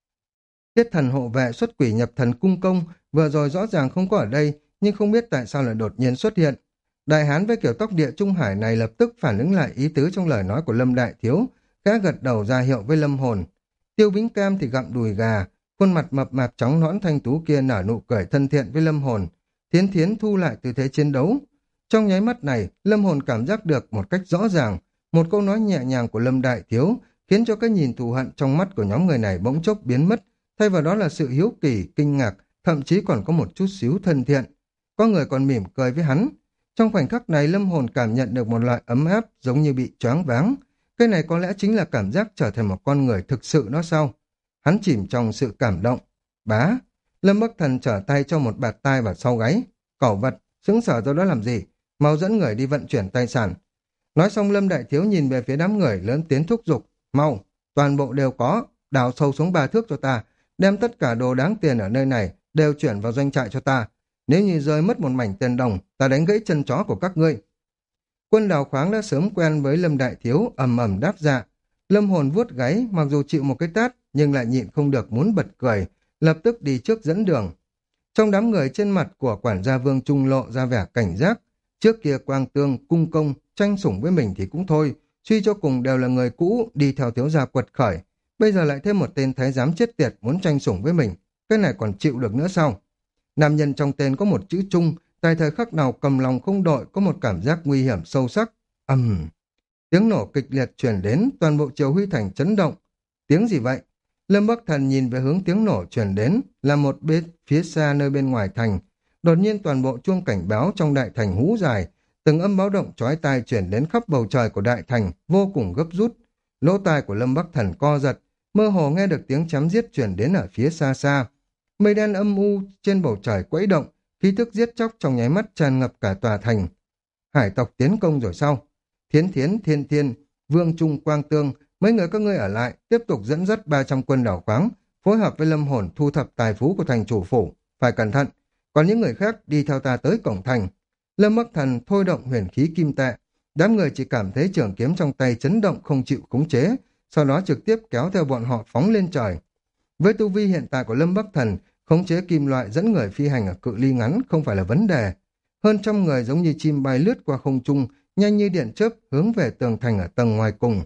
Thiết thần hộ vệ xuất quỷ nhập thần cung công, vừa rồi rõ ràng không có ở đây, nhưng không biết tại sao lại đột nhiên xuất hiện. Đại hán với kiểu tóc địa trung hải này lập tức phản ứng lại ý tứ trong lời nói của Lâm Đại Thiếu, khẽ gật đầu ra hiệu với Lâm Hồn. Tiêu Bính Cam thì gặm đùi gà, khuôn mặt mập mạp trắng nõn thanh tú kia nở nụ cười thân thiện với Lâm Hồn. Thiến Thiến thu lại tư thế chiến đấu. Trong nháy mắt này, Lâm Hồn cảm giác được một cách rõ ràng, một câu nói nhẹ nhàng của Lâm Đại Thiếu khiến cho cái nhìn thù hận trong mắt của nhóm người này bỗng chốc biến mất, thay vào đó là sự hiếu kỳ, kinh ngạc, thậm chí còn có một chút xíu thân thiện. Có người còn mỉm cười với hắn. Trong khoảnh khắc này Lâm Hồn cảm nhận được một loại ấm áp giống như bị choáng váng. Cái này có lẽ chính là cảm giác trở thành một con người thực sự đó sao? Hắn chìm trong sự cảm động. Bá! Lâm Bắc Thần trở tay cho một bạt tai vào sau gáy. Cẩu vật, sững sờ ra đó làm gì? Mau dẫn người đi vận chuyển tài sản. Nói xong Lâm Đại Thiếu nhìn về phía đám người lớn tiếng thúc giục. Mau! Toàn bộ đều có. Đào sâu xuống ba thước cho ta. Đem tất cả đồ đáng tiền ở nơi này đều chuyển vào doanh trại cho ta. Nếu như rơi mất một mảnh tiền đồng, ta đánh gãy chân chó của các ngươi. Quân Đào Khoáng đã sớm quen với Lâm Đại Thiếu, ầm ầm đáp dạ. Lâm Hồn vuốt gáy, mặc dù chịu một cái tát, nhưng lại nhịn không được muốn bật cười, lập tức đi trước dẫn đường. Trong đám người trên mặt của quản gia Vương Trung lộ ra vẻ cảnh giác. Trước kia Quang Tương, Cung Công, tranh sủng với mình thì cũng thôi, suy cho cùng đều là người cũ đi theo thiếu gia quật khởi. Bây giờ lại thêm một tên thái giám chết tiệt muốn tranh sủng với mình, cái này còn chịu được nữa sao? Nam nhân trong tên có một chữ Trung, tại thời khắc nào cầm lòng không đội có một cảm giác nguy hiểm sâu sắc. Ầm, um, tiếng nổ kịch liệt truyền đến, toàn bộ Triều Huy Thành chấn động. Tiếng gì vậy? Lâm Bắc Thần nhìn về hướng tiếng nổ truyền đến, là một bên phía xa nơi bên ngoài thành. Đột nhiên toàn bộ chuông cảnh báo trong đại thành hú dài, từng âm báo động chói tai truyền đến khắp bầu trời của đại thành, vô cùng gấp rút. Lỗ tai của Lâm Bắc Thần co giật, mơ hồ nghe được tiếng chém giết truyền đến ở phía xa xa. Mây đen âm u trên bầu trời quẫy động, khí thức giết chóc trong nháy mắt tràn ngập cả tòa thành. Hải tộc tiến công rồi sao? Thiến Thiến, Thiên Thiên, Vương Trung, Quang Tương, mấy người các ngươi ở lại, tiếp tục dẫn dắt ba trăm quân Đào Khoáng, phối hợp với Lâm Hồn thu thập tài phú của thành chủ phủ, phải cẩn thận. Còn những người khác đi theo ta tới cổng thành. Lâm Bắc Thần thôi động huyền khí kim tệ, đám người chỉ cảm thấy trường kiếm trong tay chấn động không chịu khống chế, sau đó trực tiếp kéo theo bọn họ phóng lên trời. Với tu vi hiện tại của Lâm Bắc Thần, khống chế kim loại dẫn người phi hành ở cự ly ngắn không phải là vấn đề. Hơn trăm người giống như chim bay lướt qua không trung, nhanh như điện chớp hướng về tường thành ở tầng ngoài cùng.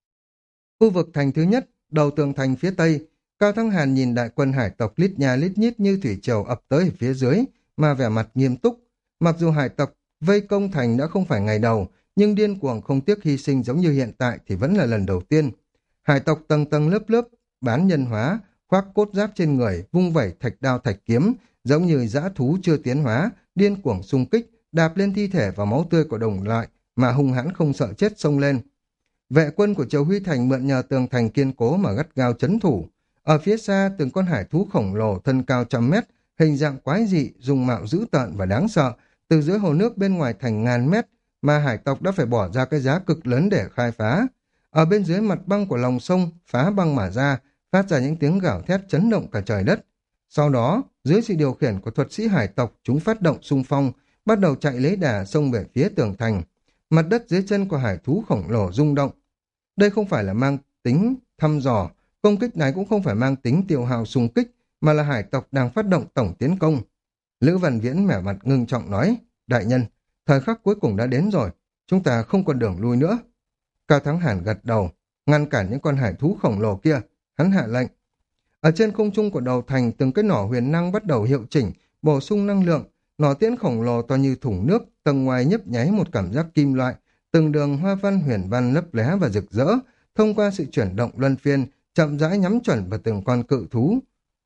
Khu vực thành thứ nhất, đầu tường thành phía tây, Cao Thăng Hàn nhìn đại quân hải tộc lít nhà lít nhít như thủy triều ập tới ở phía dưới, mà vẻ mặt nghiêm túc. Mặc dù hải tộc vây công thành đã không phải ngày đầu, nhưng điên cuồng không tiếc hy sinh giống như hiện tại thì vẫn là lần đầu tiên. Hải tộc tầng tầng lớp lớp, bán nhân hóa, khoác cốt giáp trên người, vung vẩy thạch đao thạch kiếm, giống như dã thú chưa tiến hóa, điên cuồng xung kích, đạp lên thi thể và máu tươi của đồng loại, mà hung hãn không sợ chết xông lên. Vệ quân của Triều Huy Thành mượn nhờ tường thành kiên cố mà gắt gao chấn thủ. Ở phía xa, từng con hải thú khổng lồ thân cao trăm mét, hình dạng quái dị, dung mạo dữ tợn và đáng sợ, từ dưới hồ nước bên ngoài thành ngàn mét, mà hải tộc đã phải bỏ ra cái giá cực lớn để khai phá. Ở bên dưới mặt băng của lòng sông, phá băng mà ra, phát ra những tiếng gào thét chấn động cả trời đất. Sau đó, dưới sự điều khiển của thuật sĩ hải tộc, chúng phát động xung phong, bắt đầu chạy lấy đà xông về phía tường thành. Mặt đất dưới chân của hải thú khổng lồ rung động. Đây không phải là mang tính thăm dò, công kích này cũng không phải mang tính tiêu hao xung kích, mà là hải tộc đang phát động tổng tiến công. Lữ Văn Viễn mẻ mặt ngưng trọng nói, đại nhân, thời khắc cuối cùng đã đến rồi, chúng ta không còn đường lui nữa. Cao Thắng Hàn gật đầu, ngăn cản những con hải thú khổng lồ kia, hắn hạ lệnh. Ở trên không trung của đầu thành, từng cái nỏ huyền năng bắt đầu hiệu chỉnh, bổ sung năng lượng, nỏ tiễn khổng lồ to như thùng nước, tầng ngoài nhấp nháy một cảm giác kim loại, từng đường hoa văn huyền văn lấp lé và rực rỡ, thông qua sự chuyển động luân phiên, chậm rãi nhắm chuẩn vào từng con cự thú.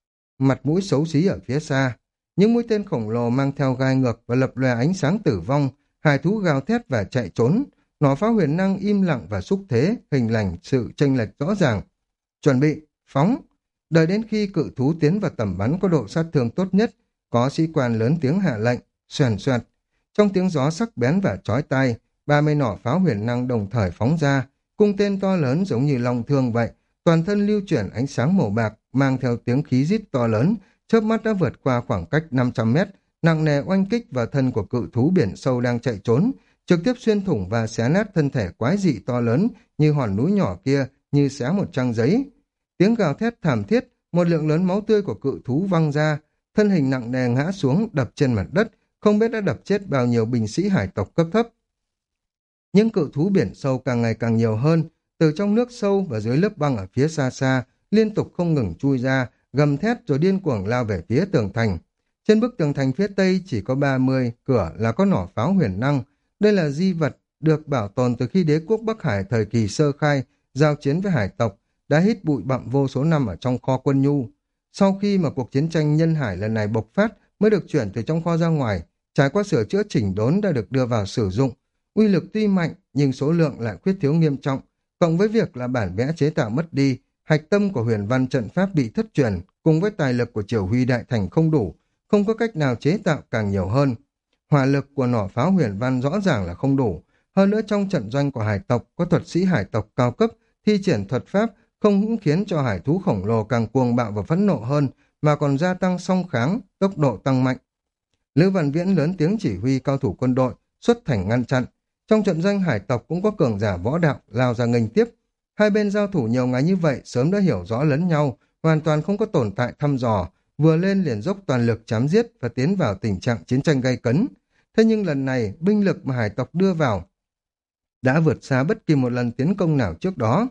Mặt mũi xấu xí ở phía xa, những mũi tên khổng lồ mang theo gai ngược và lập lòe ánh sáng tử vong, hải thú gào thét và chạy trốn, nỏ pháo huyền năng im lặng và xúc thế, hình lành sự chênh lệch rõ ràng. Chuẩn bị, phóng. Đợi đến khi cự thú tiến vào tầm bắn có độ sát thương tốt nhất, có sĩ quan lớn tiếng hạ lệnh, xoèn xoẹt. Trong tiếng gió sắc bén và chói tai, ba mươi nỏ pháo huyền năng đồng thời phóng ra, cung tên to lớn giống như long thương vậy, toàn thân lưu chuyển ánh sáng màu bạc, mang theo tiếng khí rít to lớn, chớp mắt đã vượt qua khoảng cách năm trăm mét, nặng nề oanh kích vào thân của cự thú biển sâu đang chạy trốn, trực tiếp xuyên thủng và xé nát thân thể quái dị to lớn như hòn núi nhỏ kia, như xé một trang giấy. Tiếng gào thét thảm thiết, một lượng lớn máu tươi của cự thú văng ra, thân hình nặng nề ngã xuống đập trên mặt đất, không biết đã đập chết bao nhiêu binh sĩ hải tộc cấp thấp. Những cự thú biển sâu càng ngày càng nhiều hơn, từ trong nước sâu và dưới lớp băng ở phía xa xa, liên tục không ngừng chui ra, gầm thét rồi điên cuồng lao về phía tường thành. Trên bức tường thành phía tây chỉ có ba mươi cửa là có nỏ pháo huyền năng. Đây là di vật được bảo tồn từ khi đế quốc Bắc Hải thời kỳ sơ khai, giao chiến với hải tộc, đã hít bụi bặm vô số năm ở trong kho quân nhu. Sau khi mà cuộc chiến tranh nhân hải lần này bộc phát mới được chuyển từ trong kho ra ngoài, trải qua sửa chữa chỉnh đốn đã được đưa vào sử dụng. Uy lực tuy mạnh nhưng số lượng lại khuyết thiếu nghiêm trọng, cộng với việc là bản vẽ chế tạo mất đi, hạch tâm của huyền văn trận pháp bị thất truyền, cùng với tài lực của Triều Huy Đại Thành không đủ, không có cách nào chế tạo càng nhiều hơn. Hỏa lực của nỏ pháo huyền văn rõ ràng là không đủ, hơn nữa trong trận doanh của hải tộc có thuật sĩ hải tộc cao cấp thi triển thuật pháp không những khiến cho hải thú khổng lồ càng cuồng bạo và phẫn nộ hơn, mà còn gia tăng song kháng, tốc độ tăng mạnh. Lữ Văn Viễn lớn tiếng chỉ huy cao thủ quân đội xuất thành ngăn chặn. Trong trận doanh hải tộc cũng có cường giả võ đạo lao ra nghênh tiếp. Hai bên giao thủ nhiều ngày như vậy sớm đã hiểu rõ lẫn nhau, hoàn toàn không có tồn tại thăm dò, vừa lên liền dốc toàn lực chém giết và tiến vào tình trạng chiến tranh gay cấn. Thế nhưng lần này, binh lực mà hải tộc đưa vào đã vượt xa bất kỳ một lần tiến công nào trước đó.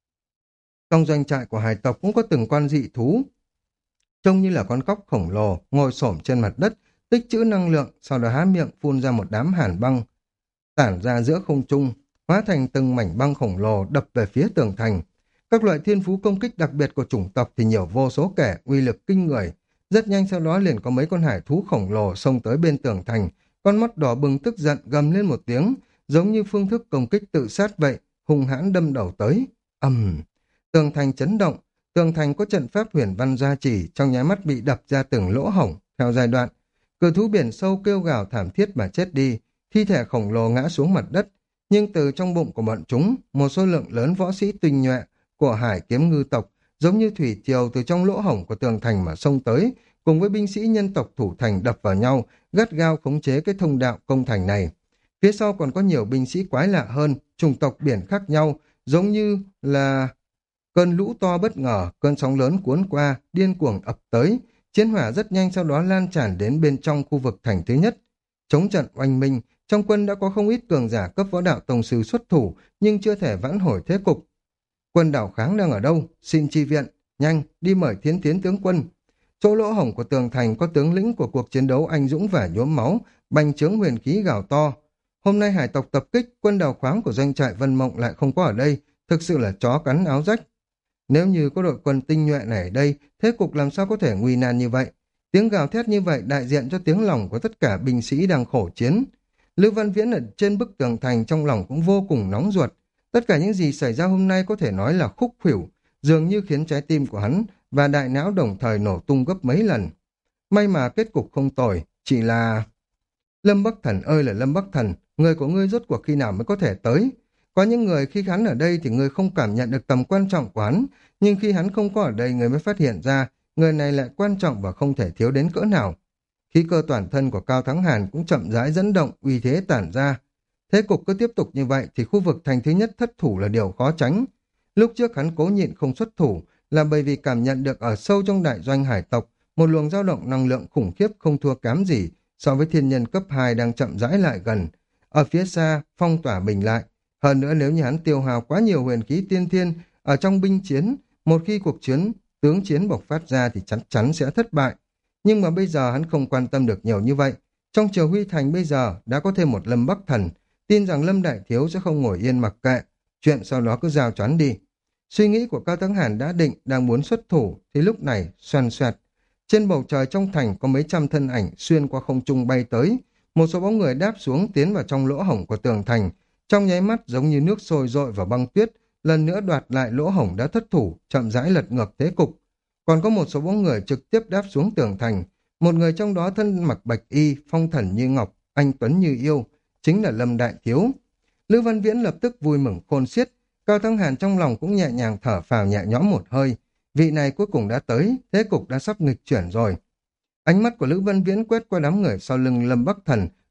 Trong doanh trại của hải tộc cũng có từng con dị thú, trông như là con cóc khổng lồ, ngồi xổm trên mặt đất, tích trữ năng lượng, sau đó há miệng phun ra một đám hàn băng, tản ra giữa không trung, hóa thành từng mảnh băng khổng lồ đập về phía tường thành. Các loại thiên phú công kích đặc biệt của chủng tộc thì nhiều vô số kể, uy lực kinh người. Rất nhanh sau đó liền có mấy con hải thú khổng lồ xông tới bên tường thành, con mắt đỏ bừng tức giận gầm lên một tiếng, giống như phương thức công kích tự sát vậy, hung hãn đâm đầu tới. Ầm, tường thành chấn động, tường thành có trận pháp huyền văn gia trì, trong nháy mắt bị đập ra từng lỗ hổng theo giai đoạn. Cự thú biển sâu kêu gào thảm thiết mà chết đi, thi thể khổng lồ ngã xuống mặt đất, nhưng từ trong bụng của bọn chúng, một số lượng lớn võ sĩ tinh nhuệ của hải kiếm ngư tộc, giống như thủy triều từ trong lỗ hổng của tường thành mà xông tới, cùng với binh sĩ nhân tộc thủ thành đập vào nhau, gắt gao khống chế cái thông đạo công thành này. Phía sau còn có nhiều binh sĩ quái lạ hơn, chủng tộc biển khác nhau, giống như là cơn lũ to bất ngờ, cơn sóng lớn cuốn qua, điên cuồng ập tới, chiến hỏa rất nhanh sau đó lan tràn đến bên trong khu vực thành thứ nhất. Chống trận oanh minh, trong quân đã có không ít cường giả cấp võ đạo tông sư xuất thủ, nhưng chưa thể vãn hồi thế cục. Quân đảo kháng đang ở đâu? Xin chi viện, nhanh, đi mời Thiến Thiến tướng quân. Chỗ lỗ hổng của tường thành có tướng lĩnh của cuộc chiến đấu anh dũng và nhuốm máu, bành trướng huyền khí gào to. Hôm nay hải tộc tập kích, quân đào khoáng của doanh trại Vân Mộng lại không có ở đây, thực sự là chó cắn áo rách. Nếu như có đội quân tinh nhuệ này ở đây, thế cục làm sao có thể nguy nan như vậy? Tiếng gào thét như vậy đại diện cho tiếng lòng của tất cả binh sĩ đang khổ chiến. Lưu Văn Viễn ở trên bức tường thành trong lòng cũng vô cùng nóng ruột. Tất cả những gì xảy ra hôm nay có thể nói là khúc khuỷu, dường như khiến trái tim của hắn và đại não đồng thời nổ tung gấp mấy lần. May mà kết cục không tồi, chỉ là... Lâm Bắc Thần ơi là Lâm Bắc Thần, người của ngươi rốt cuộc khi nào mới có thể tới? Có những người khi hắn ở đây thì ngươi không cảm nhận được tầm quan trọng của hắn, nhưng khi hắn không có ở đây người mới phát hiện ra người này lại quan trọng và không thể thiếu đến cỡ nào. Khí cơ toàn thân của Cao Thắng Hàn cũng chậm rãi dẫn động, uy thế tản ra. Thế cục cứ tiếp tục như vậy thì khu vực thành thứ nhất thất thủ là điều khó tránh. Lúc trước hắn cố nhịn không xuất thủ là bởi vì cảm nhận được ở sâu trong đại doanh hải tộc một luồng dao động năng lượng khủng khiếp không thua kém gì so với thiên nhân cấp hai đang chậm rãi lại gần. Ở phía xa, phong tỏa bình lại. Hơn nữa nếu như hắn tiêu hao quá nhiều huyền khí tiên thiên ở trong binh chiến, một khi cuộc chiến, tướng chiến bộc phát ra thì chắc chắn sẽ thất bại. Nhưng mà bây giờ hắn không quan tâm được nhiều như vậy. Trong Triều Huy Thành bây giờ đã có thêm một Lâm Bắc Thần, tin rằng Lâm Đại Thiếu sẽ không ngồi yên mặc kệ, chuyện sau đó cứ giao cho hắn đi. Suy nghĩ của Cao Thắng Hàn đã định đang muốn xuất thủ thì lúc này xoàn xoẹt. Trên bầu trời trong thành có mấy trăm thân ảnh xuyên qua không trung bay tới, một số bóng người đáp xuống tiến vào trong lỗ hổng của tường thành, trong nháy mắt giống như nước sôi dội vào băng tuyết, lần nữa đoạt lại lỗ hổng đã thất thủ, chậm rãi lật ngược thế cục. Còn có một số bóng người trực tiếp đáp xuống tường thành, một người trong đó thân mặc bạch y, phong thần như ngọc, anh tuấn như yêu, chính là Lâm Đại Thiếu. Lưu Văn Viễn lập tức vui mừng khôn xiết, Cao Thắng Hàn trong lòng cũng nhẹ nhàng thở phào nhẹ nhõm một hơi, vị này cuối cùng đã tới, thế cục đã sắp nghịch chuyển rồi. Ánh mắt của Lưu Văn Viễn quét qua đám người sau lưng Lâm Bắc Thần,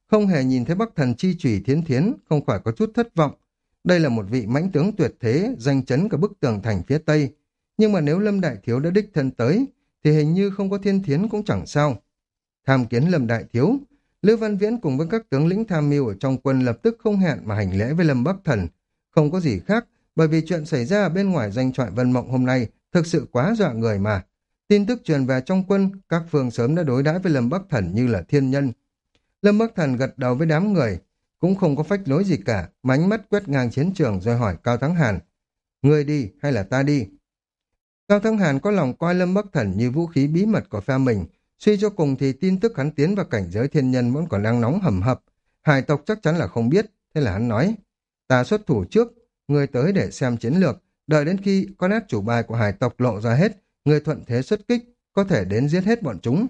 không hề nhìn thấy Bắc Thần chi chủy Thiến Thiến, không khỏi có chút thất vọng. Đây là một vị mãnh tướng tuyệt thế, danh chấn cả bức tường thành phía Tây. Nhưng mà nếu Lâm Đại Thiếu đã đích thân tới, thì hình như không có Thiên Thiến cũng chẳng sao. Tham kiến Lâm Đại Thiếu, Lữ Văn Viễn cùng với các tướng lĩnh tham mưu ở trong quân lập tức không hẹn mà hành lễ với Lâm Bắc Thần. Không có gì khác, bởi vì chuyện xảy ra ở bên ngoài doanh trại Vân Mộng hôm nay thực sự quá dọa người mà. Tin tức truyền về trong quân, các phương sớm đã đối đãi với Lâm Bắc Thần như là thiên nhân. Lâm Bắc Thần gật đầu với đám người, cũng không có phách lối gì cả, mà ánh mắt quét ngang chiến trường rồi hỏi Cao Thắng Hàn, ngươi đi hay là ta đi? Cao Thắng Hàn có lòng coi Lâm Bắc Thần như vũ khí bí mật của phe mình, suy cho cùng thì tin tức hắn tiến vào cảnh giới thiên nhân vẫn còn đang nóng hầm hập. Hải tộc chắc chắn là không biết, thế là hắn nói, ta xuất thủ trước, ngươi tới để xem chiến lược, đợi đến khi con át chủ bài của hải tộc lộ ra hết, ngươi thuận thế xuất kích, có thể đến giết hết bọn chúng.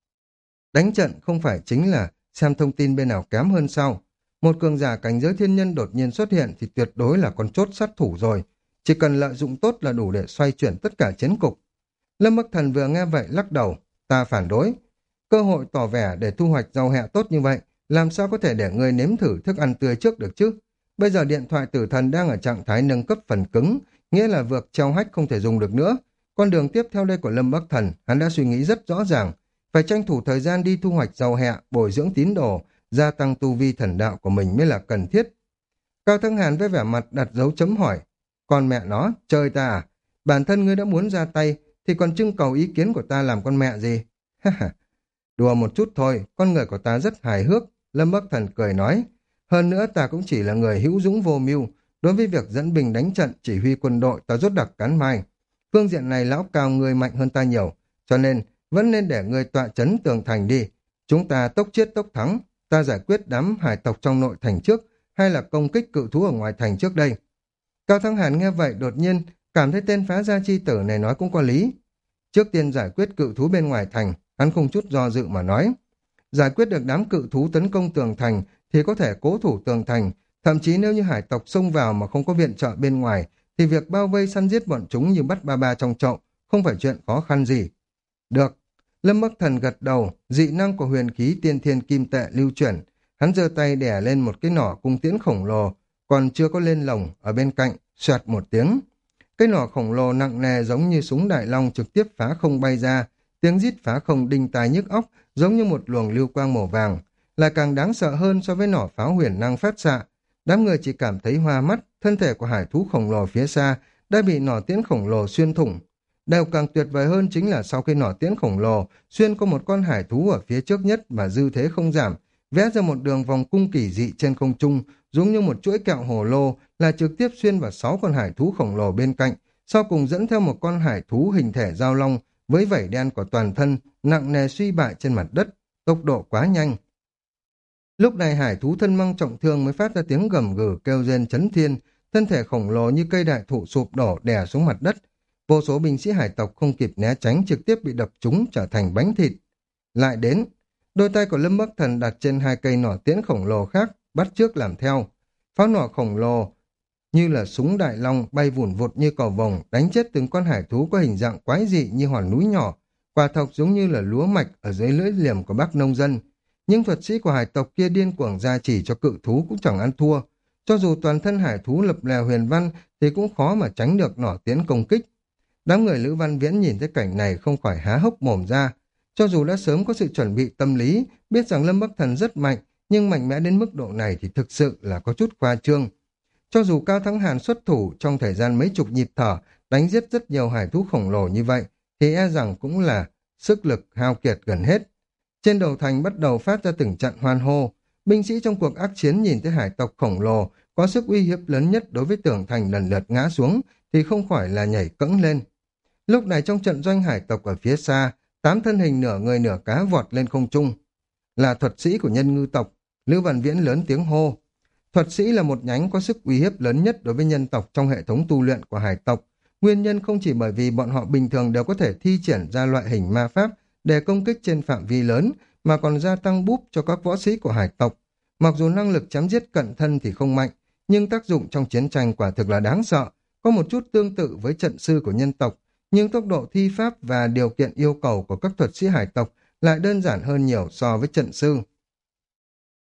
Đánh trận không phải chính là xem thông tin bên nào kém hơn sao. Một cường giả cảnh giới thiên nhân đột nhiên xuất hiện thì tuyệt đối là con chốt sát thủ rồi. Chỉ cần lợi dụng tốt là đủ để xoay chuyển tất cả chiến cục. Lâm Bắc Thần vừa nghe vậy lắc đầu, ta phản đối. Cơ hội tỏ vẻ để thu hoạch rau hẹ tốt như vậy, làm sao có thể để ngươi nếm thử thức ăn tươi trước được chứ? Bây giờ điện thoại tử thần đang ở trạng thái nâng cấp phần cứng, nghĩa là vượt treo hách không thể dùng được nữa. Con đường tiếp theo đây của Lâm Bắc Thần, hắn đã suy nghĩ rất rõ ràng, phải tranh thủ thời gian đi thu hoạch rau hẹ, bồi dưỡng tín đồ, gia tăng tu vi thần đạo của mình mới là cần thiết. Cao Thắng Hàn với vẻ mặt đặt dấu chấm hỏi, con mẹ nó, chơi ta à? Bản thân ngươi đã muốn ra tay, thì còn trưng cầu ý kiến của ta làm con mẹ gì? Đùa một chút thôi, con người của ta rất hài hước, Lâm Bắc Thần cười nói. Hơn nữa ta cũng chỉ là người hữu dũng vô mưu, đối với việc dẫn binh đánh trận, chỉ huy quân đội ta rốt đặc cán mai. Phương diện này lão Cao ngươi mạnh hơn ta nhiều, cho nên vẫn nên để ngươi tọa chấn tường thành đi. Chúng ta tốc chết tốc thắng, ta giải quyết đám hải tộc trong nội thành trước, hay là công kích cự thú ở ngoài thành trước đây. Cao Thắng Hàn nghe vậy đột nhiên cảm thấy tên phá gia chi tử này nói cũng có lý. Trước tiên giải quyết cự thú bên ngoài thành, hắn không chút do dự mà nói. Giải quyết được đám cự thú tấn công tường thành thì có thể cố thủ tường thành, thậm chí nếu như hải tộc xông vào mà không có viện trợ bên ngoài, thì việc bao vây săn giết bọn chúng như bắt ba ba trong chậu, không phải chuyện khó khăn gì. Được, Lâm Bắc Thần gật đầu, dị năng của huyền khí tiên thiên kim tệ lưu chuyển, hắn giơ tay đè lên một cái nỏ cung tiễn khổng lồ, còn chưa có lên lồng, ở bên cạnh, xoẹt một tiếng. Cái nỏ khổng lồ nặng nề giống như súng đại long trực tiếp phá không bay ra, tiếng rít phá không đinh tai nhức óc, giống như một luồng lưu quang màu vàng, lại càng đáng sợ hơn so với nỏ pháo huyền năng phát xạ. Đám người chỉ cảm thấy hoa mắt, thân thể của hải thú khổng lồ phía xa đã bị nỏ tiễn khổng lồ xuyên thủng. Điều càng tuyệt vời hơn chính là sau khi nỏ tiễn khổng lồ xuyên có một con hải thú ở phía trước nhất mà dư thế không giảm, vẽ ra một đường vòng cung kỳ dị trên không trung, giống như một chuỗi kẹo hồ lô, là trực tiếp xuyên vào sáu con hải thú khổng lồ bên cạnh, sau cùng dẫn theo một con hải thú hình thể giao long với vảy đen của toàn thân, nặng nề suy bại trên mặt đất, tốc độ quá nhanh. Lúc này hải thú thân mang trọng thương mới phát ra tiếng gầm gừ kêu rên chấn thiên, thân thể khổng lồ như cây đại thụ sụp đổ đè xuống mặt đất. Vô số binh sĩ hải tộc không kịp né tránh trực tiếp bị đập trúng trở thành bánh thịt. Lại đến, đôi tay của Lâm Bắc Thần đặt trên hai cây nỏ tiễn khổng lồ khác, bắt chước làm theo. Pháo nỏ khổng lồ như là súng đại long bay vụn vụt như cầu vồng, đánh chết từng con hải thú có hình dạng quái dị như hòn núi nhỏ, quả thọc giống như là lúa mạch ở dưới lưỡi liềm của bác nông dân. Nhưng thuật sĩ của hải tộc kia điên cuồng gia chỉ cho cự thú cũng chẳng ăn thua. Cho dù toàn thân hải thú lập lè huyền văn thì cũng khó mà tránh được nỏ tiễn công kích. Đám người Lữ Văn Viễn nhìn thấy cảnh này không khỏi há hốc mồm ra. Cho dù đã sớm có sự chuẩn bị tâm lý, biết rằng Lâm Bắc Thần rất mạnh, nhưng mạnh mẽ đến mức độ này thì thực sự là có chút khoa trương. Cho dù Cao Thắng Hàn xuất thủ trong thời gian mấy chục nhịp thở, đánh giết rất nhiều hải thú khổng lồ như vậy, thì e rằng cũng là sức lực hao kiệt gần hết. Trên đầu thành bắt đầu phát ra từng trận hoan hô. Binh sĩ trong cuộc ác chiến nhìn thấy hải tộc khổng lồ có sức uy hiếp lớn nhất đối với tường thành lần lượt ngã xuống, thì không khỏi là nhảy cẫng lên. Lúc này trong trận doanh hải tộc ở phía xa, tám thân hình nửa người nửa cá vọt lên không trung. Là thuật sĩ của nhân ngư tộc, Lữ Văn Viễn lớn tiếng hô. Thuật sĩ là một nhánh có sức uy hiếp lớn nhất đối với nhân tộc trong hệ thống tu luyện của hải tộc. Nguyên nhân không chỉ bởi vì bọn họ bình thường đều có thể thi triển ra loại hình ma pháp để công kích trên phạm vi lớn, mà còn gia tăng búp cho các võ sĩ của hải tộc. Mặc dù năng lực chém giết cận thân thì không mạnh, nhưng tác dụng trong chiến tranh quả thực là đáng sợ, có một chút tương tự với trận sư của nhân tộc, nhưng tốc độ thi pháp và điều kiện yêu cầu của các thuật sĩ hải tộc lại đơn giản hơn nhiều so với trận sư.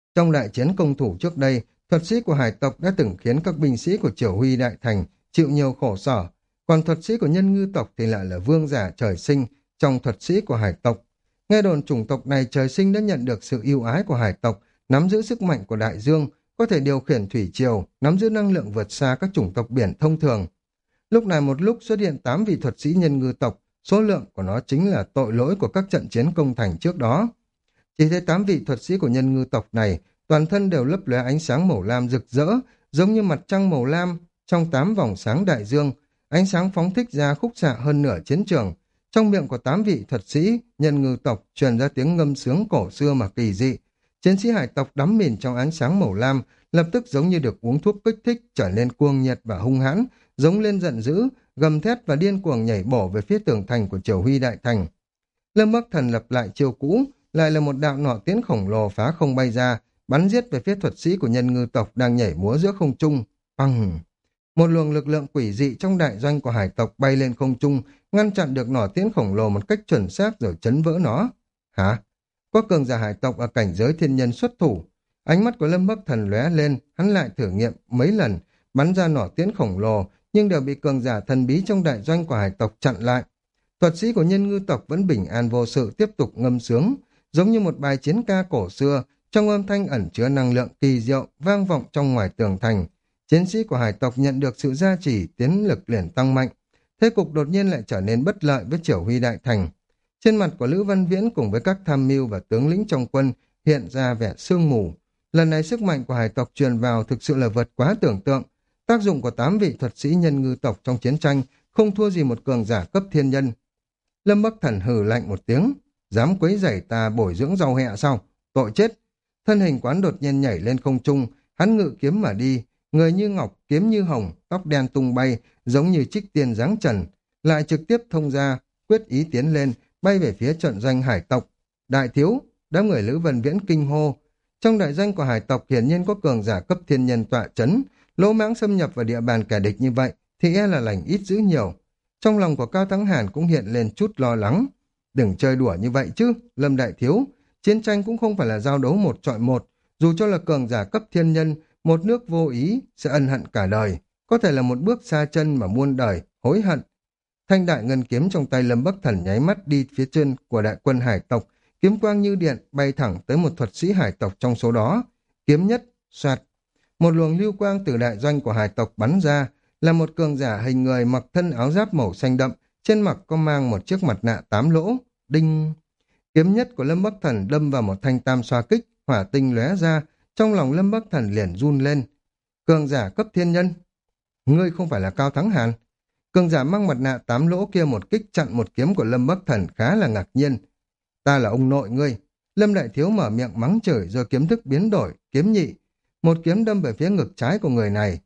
Trong đại chiến công thủ trước đây, thuật sĩ của hải tộc đã từng khiến các binh sĩ của Triều Huy Đại Thành chịu nhiều khổ sở, còn thuật sĩ của nhân ngư tộc thì lại là vương giả trời sinh trong thuật sĩ của hải tộc. Nghe đồn chủng tộc này trời sinh đã nhận được sự ưu ái của hải tộc, nắm giữ sức mạnh của đại dương, có thể điều khiển thủy triều, nắm giữ năng lượng vượt xa các chủng tộc biển thông thường. Lúc này một lúc xuất hiện tám vị thuật sĩ nhân ngư tộc, số lượng của nó chính là tội lỗi của các trận chiến công thành trước đó. Chỉ thấy tám vị thuật sĩ của nhân ngư tộc này, toàn thân đều lấp lóe ánh sáng màu lam rực rỡ, giống như mặt trăng màu lam trong tám vòng sáng đại dương, ánh sáng phóng thích ra khúc xạ hơn nửa chiến trường. Trong miệng của tám vị thuật sĩ nhân ngư tộc truyền ra tiếng ngâm sướng cổ xưa mà kỳ dị. Chiến sĩ hải tộc đắm mình trong ánh sáng màu lam, lập tức giống như được uống thuốc kích thích, trở nên cuồng nhiệt và hung hãn, giống lên giận dữ, gầm thét và điên cuồng nhảy bổ về phía tường thành của Triều Huy Đại Thành. Lâm Bắc Thần lập lại chiêu cũ, lại là một đạo nọ tiến khổng lồ phá không bay ra, bắn giết về phía thuật sĩ của nhân ngư tộc đang nhảy múa giữa không trung. Bằng! Một luồng lực lượng quỷ dị trong đại doanh của hải tộc bay lên không trung, ngăn chặn được nỏ tiễn khổng lồ một cách chuẩn xác rồi chấn vỡ nó. Hả? Có cường giả hải tộc ở cảnh giới thiên nhân xuất thủ. Ánh mắt của Lâm Bắc Thần lóe lên, hắn lại thử nghiệm mấy lần, bắn ra nỏ tiễn khổng lồ, nhưng đều bị cường giả thần bí trong đại doanh của hải tộc chặn lại. Thuật sĩ của nhân ngư tộc vẫn bình an vô sự tiếp tục ngâm sướng, giống như một bài chiến ca cổ xưa, trong âm thanh ẩn chứa năng lượng kỳ diệu vang vọng trong ngoài tường thành. Chiến sĩ của hải tộc nhận được sự gia trì, tiến lực liền tăng mạnh. Thế cục đột nhiên lại trở nên bất lợi với Triều Huy Đại Thành. Trên mặt của Lữ Văn Viễn cùng với các tham mưu và tướng lĩnh trong quân hiện ra vẻ sương mù. Lần này sức mạnh của hải tộc truyền vào thực sự là vượt quá tưởng tượng. Tác dụng của tám vị thuật sĩ nhân ngư tộc trong chiến tranh không thua gì một cường giả cấp thiên nhân. Lâm Bắc Thần hừ lạnh một tiếng, dám quấy rầy ta bồi dưỡng rau hẹ sao? Tội chết! Thân hình quán đột nhiên nhảy lên không trung, hắn ngự kiếm mà đi, người như ngọc, kiếm như hồng, tóc đen tung bay, giống như trích tiên giáng trần, lại trực tiếp thông ra, quyết ý tiến lên, bay về phía trận doanh hải tộc. Đại thiếu, đám người Lữ Vân Viễn kinh hô. Trong đại doanh của hải tộc hiển nhiên có cường giả cấp thiên nhân tọa chấn, lỗ mãng xâm nhập vào địa bàn kẻ địch như vậy, thì e là lành ít dữ nhiều. Trong lòng của Cao Thắng Hàn cũng hiện lên chút lo lắng. Đừng chơi đùa như vậy chứ, Lâm Đại Thiếu. Chiến tranh cũng không phải là giao đấu một chọi một. Dù cho là cường giả cấp thiên nhân, một nước vô ý sẽ ân hận cả đời. Có thể là một bước xa chân mà muôn đời, hối hận. Thanh đại ngân kiếm trong tay Lâm Bắc Thần nháy mắt đi phía trên của đại quân hải tộc. Kiếm quang như điện bay thẳng tới một thuật sĩ hải tộc trong số đó. Kiếm nhất, soạt. Một luồng lưu quang từ đại doanh của hải tộc bắn ra, là một cường giả hình người mặc thân áo giáp màu xanh đậm, trên mặt có mang một chiếc mặt nạ tám lỗ. Đinh! Kiếm nhất của Lâm Bắc Thần đâm vào một thanh tam xoa kích, hỏa tinh lóe ra, trong lòng Lâm Bắc Thần liền run lên. Cường giả cấp thiên nhân! Ngươi không phải là Cao Thắng Hàn? Cường giả mang mặt nạ tám lỗ kia một kích chặn một kiếm của Lâm Bắc Thần khá là ngạc nhiên. Ta là ông nội ngươi. Lâm Đại Thiếu mở miệng mắng chửi rồi kiếm thức biến đổi, kiếm nhị. Một kiếm đâm về phía ngực trái của người này.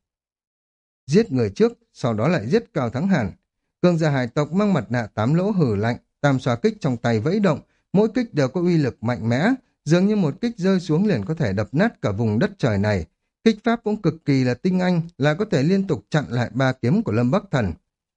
Giết người trước, sau đó lại giết Cao Thắng Hàn. Cường giả hải tộc mang mặt nạ tám lỗ hử lạnh, tam xoa kích trong tay vẫy động, mỗi kích đều có uy lực mạnh mẽ, dường như một kích rơi xuống liền có thể đập nát cả vùng đất trời này. Kích pháp cũng cực kỳ là tinh anh, là có thể liên tục chặn lại ba kiếm của Lâm Bắc Thần.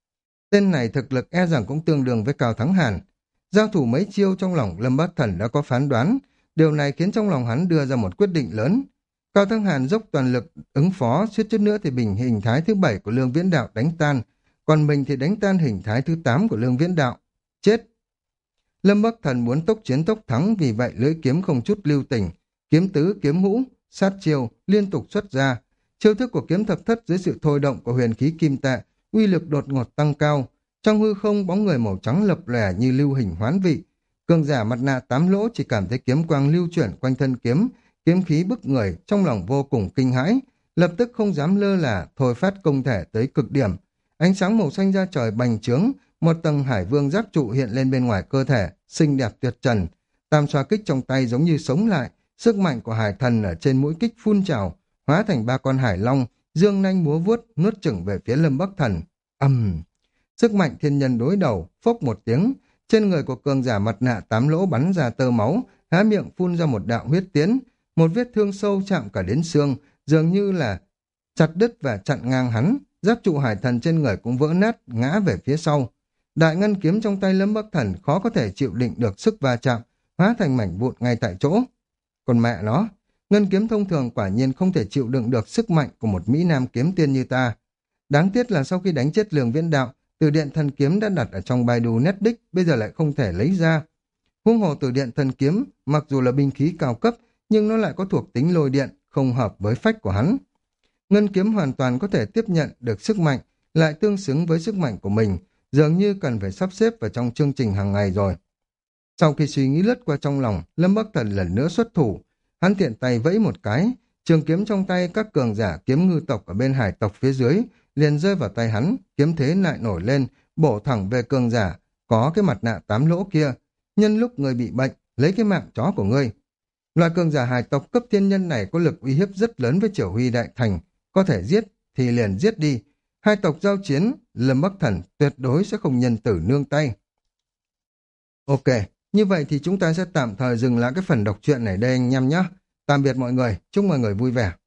Tên này thực lực e rằng cũng tương đương với Cao Thắng Hàn. Giao thủ mấy chiêu trong lòng Lâm Bắc Thần đã có phán đoán, điều này khiến trong lòng hắn đưa ra một quyết định lớn. Cao Thắng Hàn dốc toàn lực ứng phó, suýt chút nữa thì bình hình thái thứ bảy của Lương Viễn Đạo đánh tan, còn mình thì đánh tan hình thái thứ tám của Lương Viễn Đạo. Chết! Lâm Bắc Thần muốn tốc chiến tốc thắng, vì vậy lưỡi kiếm không chút lưu tình, kiếm tứ, kiếm ngũ, sát chiêu liên tục xuất ra. Chiêu thức của kiếm thập thất dưới sự thôi động của huyền khí kim tệ, uy lực đột ngột tăng cao. Trong hư không, bóng người màu trắng lập lòe như lưu hình hoán vị. Cường giả mặt nạ tám lỗ chỉ cảm thấy kiếm quang lưu chuyển quanh thân kiếm, kiếm khí bức người, trong lòng vô cùng kinh hãi, lập tức không dám lơ là, thôi phát công thể tới cực điểm. Ánh sáng màu xanh ra trời bành trướng, một tầng hải vương giáp trụ hiện lên bên ngoài cơ thể, xinh đẹp tuyệt trần. Tam xoa kích trong tay giống như sống lại, sức mạnh của hải thần ở trên mũi kích phun trào, hóa thành ba con hải long, dương nanh múa vuốt, nuốt chửng về phía Lâm Bắc Thần. Ầm! Uhm. Sức mạnh thiên nhân đối đầu, phốc một tiếng, trên người của cường giả mặt nạ tám lỗ bắn ra tơ máu, há miệng phun ra một đạo huyết tiến, một vết thương sâu chạm cả đến xương, dường như là chặt đứt và chặn ngang hắn, giáp trụ hải thần trên người cũng vỡ nát, ngã về phía sau. Đại ngân kiếm trong tay Lâm Bắc Thần khó có thể chịu đựng được sức va chạm, hóa thành mảnh vụn ngay tại chỗ. Còn mẹ nó, Ngân kiếm thông thường quả nhiên không thể chịu đựng được sức mạnh của một Mỹ Nam kiếm tiên như ta. Đáng tiếc là sau khi đánh chết Lương Viễn Đạo, Từ Điện Thần Kiếm đã đặt ở trong Baidu Netdisk, bây giờ lại không thể lấy ra. Huống hồ Từ Điện Thần Kiếm, mặc dù là binh khí cao cấp, nhưng nó lại có thuộc tính lôi điện, không hợp với phách của hắn. Ngân kiếm hoàn toàn có thể tiếp nhận được sức mạnh, lại tương xứng với sức mạnh của mình, dường như cần phải sắp xếp vào trong chương trình hàng ngày rồi. Sau khi suy nghĩ lướt qua trong lòng, Lâm Bắc Thần lần nữa xuất thủ. Hắn tiện tay vẫy một cái, trường kiếm trong tay các cường giả kiếm ngư tộc ở bên hải tộc phía dưới liền rơi vào tay hắn, kiếm thế lại nổi lên, bổ thẳng về cường giả có cái mặt nạ tám lỗ kia. Nhân lúc người bị bệnh, lấy cái mạng chó của ngươi. Loại cường giả hải tộc cấp thiên nhân này có lực uy hiếp rất lớn với Triều Huy Đại Thành, có thể giết thì liền giết đi. Hai tộc giao chiến, Lâm Bắc Thần tuyệt đối sẽ không nhân tử nương tay. Ok, như vậy thì chúng ta sẽ tạm thời dừng lại cái phần đọc truyện này đây anh em nhé. Tạm biệt mọi người, chúc mọi người vui vẻ.